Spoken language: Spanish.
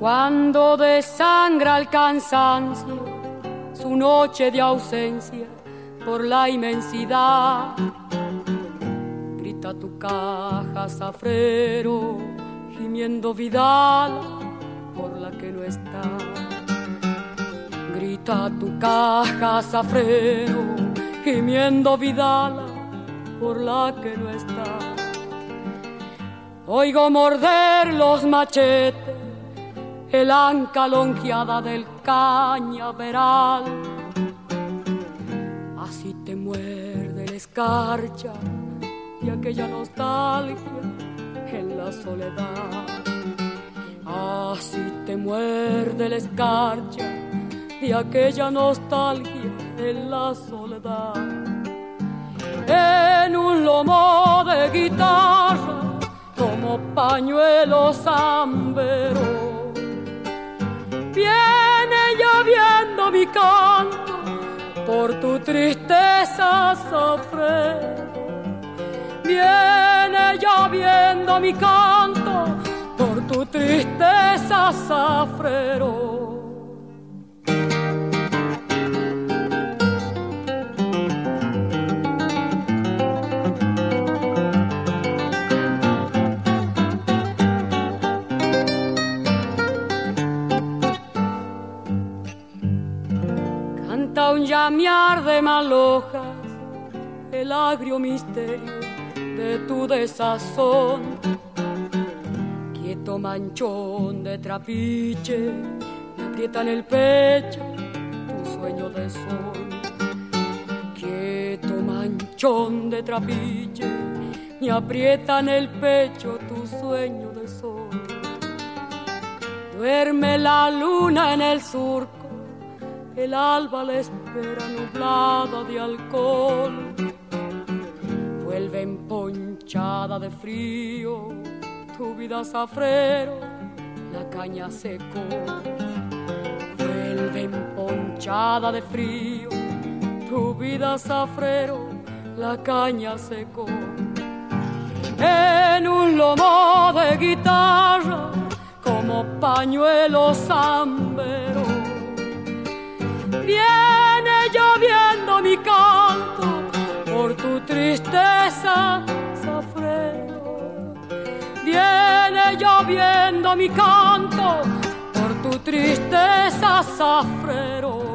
Cuando desangra el cansancio su noche de ausencia por la inmensidad, grita tu caja, zafrero, gimiendo Vidal por la que no está. Grita tu caja, zafrero, gimiendo Vidal por la que no está. Oigo morder los machetes, el anca longeada del cañaveral. Así te muerde la escarcha de aquella nostalgia en la soledad. Así te muerde la escarcha de aquella nostalgia en la soledad. En un lomo de guitarra como pañuelo zambero, viene lloviendo mi canto por tu tristeza, zafrero. Viene lloviendo mi canto por tu tristeza, zafrero. Canta un llamear de malojas, el agrio misterio de tu desazón. Quieto manchón de trapiche, me aprieta en el pecho tu sueño de sol. Quieto manchón de trapiche, me aprieta en el pecho tu sueño de sol. Duerme la luna en el surco, el alba la espera nublada de alcohol. Vuelve emponchada de frío tu vida, zafrero, la caña secó. Vuelve emponchada de frío tu vida, zafrero, la caña secó. En un lomo de guitarra como pañuelo zambero, viene lloviendo mi canto por tu tristeza, zafrero. Viene lloviendo mi canto por tu tristeza, zafrero.